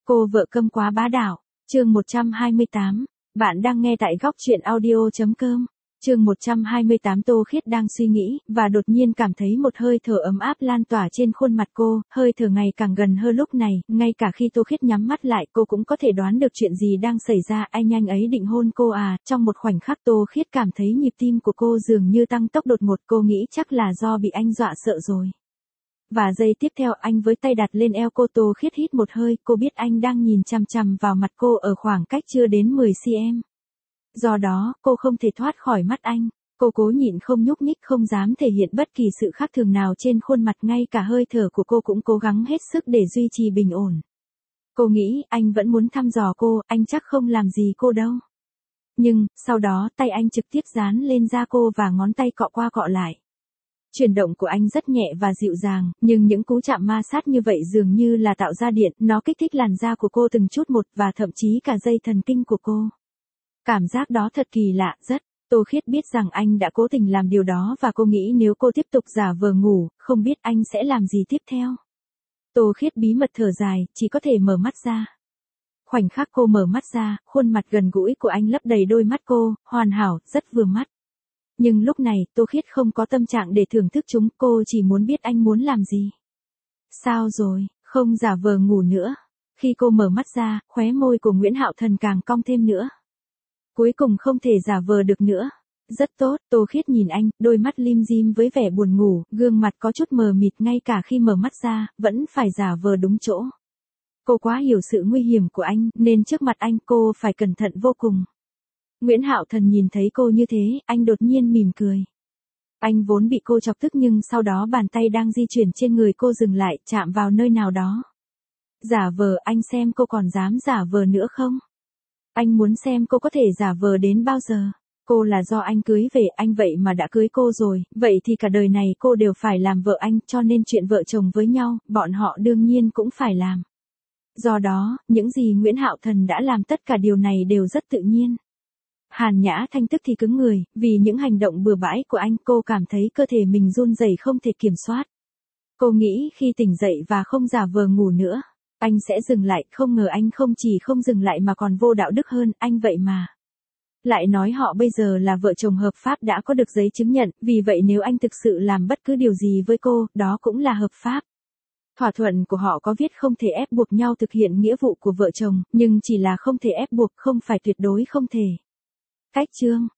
Cô vợ câm quá bá đạo. Chương 128. Bạn đang nghe tại góc truyện audio.com. Chương 128. Tô Khiết đang suy nghĩ, và đột nhiên cảm thấy một hơi thở ấm áp lan tỏa trên khuôn mặt cô, hơi thở ngày càng gần hơn lúc này, ngay cả khi Tô Khiết nhắm mắt lại cô cũng có thể đoán được chuyện gì đang xảy ra. Anh ấy định hôn cô à? Trong một khoảnh khắc Tô Khiết cảm thấy nhịp tim của cô dường như tăng tốc đột ngột, cô nghĩ chắc là do bị anh dọa sợ rồi. Và giây tiếp theo anh với tay đặt lên eo cô. Tô Khiết hít một hơi, cô biết anh đang nhìn chằm chằm vào mặt cô ở khoảng cách chưa đến 10 cm. Do đó, cô không thể thoát khỏi mắt anh. Cô cố nhịn không nhúc nhích, không dám thể hiện bất kỳ sự khác thường nào trên khuôn mặt, ngay cả hơi thở của cô cũng cố gắng hết sức để duy trì bình ổn. Cô nghĩ anh vẫn muốn thăm dò cô, anh chắc không làm gì cô đâu. Nhưng, sau đó tay anh trực tiếp dán lên da cô và ngón tay cọ qua cọ lại. Chuyển động của anh rất nhẹ và dịu dàng, nhưng những cú chạm ma sát như vậy dường như là tạo ra điện, nó kích thích làn da của cô từng chút một và thậm chí cả dây thần kinh của cô. Cảm giác đó thật kỳ lạ, rất. Tô Khiết biết rằng anh đã cố tình làm điều đó và cô nghĩ nếu cô tiếp tục giả vờ ngủ, không biết anh sẽ làm gì tiếp theo. Tô Khiết bí mật thở dài, chỉ có thể mở mắt ra. Khoảnh khắc cô mở mắt ra, khuôn mặt gần gũi của anh lấp đầy đôi mắt cô, hoàn hảo, rất vừa mắt. Nhưng lúc này, Tô Khiết không có tâm trạng để thưởng thức chúng, cô chỉ muốn biết anh muốn làm gì. Sao rồi, không giả vờ ngủ nữa. Khi cô mở mắt ra, khóe môi của Nguyễn Hạo Thần càng cong thêm nữa. Cuối cùng không thể giả vờ được nữa. Rất tốt, Tô Khiết nhìn anh, đôi mắt lim dim với vẻ buồn ngủ, gương mặt có chút mờ mịt, ngay cả khi mở mắt ra, vẫn phải giả vờ đúng chỗ. Cô quá hiểu sự nguy hiểm của anh, nên trước mặt anh cô phải cẩn thận vô cùng. Nguyễn Hạo Thần nhìn thấy cô như thế, anh đột nhiên mỉm cười. Anh vốn bị cô chọc tức nhưng sau đó bàn tay đang di chuyển trên người cô dừng lại, chạm vào nơi nào đó. Giả vờ, anh xem cô còn dám giả vờ nữa không? Anh muốn xem cô có thể giả vờ đến bao giờ. Cô là do anh cưới về, anh vậy mà đã cưới cô rồi, vậy thì cả đời này cô đều phải làm vợ anh, cho nên chuyện vợ chồng với nhau, bọn họ đương nhiên cũng phải làm. Do đó, những gì Nguyễn Hạo Thần đã làm tất cả điều này đều rất tự nhiên. Hàn Nhã Thanh tức thì cứng người, vì những hành động bừa bãi của anh, cô cảm thấy cơ thể mình run rẩy không thể kiểm soát. Cô nghĩ khi tỉnh dậy và không giả vờ ngủ nữa, anh sẽ dừng lại, không ngờ anh không chỉ không dừng lại mà còn vô đạo đức hơn, anh vậy mà. Lại nói họ bây giờ là vợ chồng hợp pháp đã có được giấy chứng nhận, vì vậy nếu anh thực sự làm bất cứ điều gì với cô, đó cũng là hợp pháp. Thỏa thuận của họ có viết không thể ép buộc nhau thực hiện nghĩa vụ của vợ chồng, nhưng chỉ là không thể ép buộc, không phải tuyệt đối không thể. Cách chương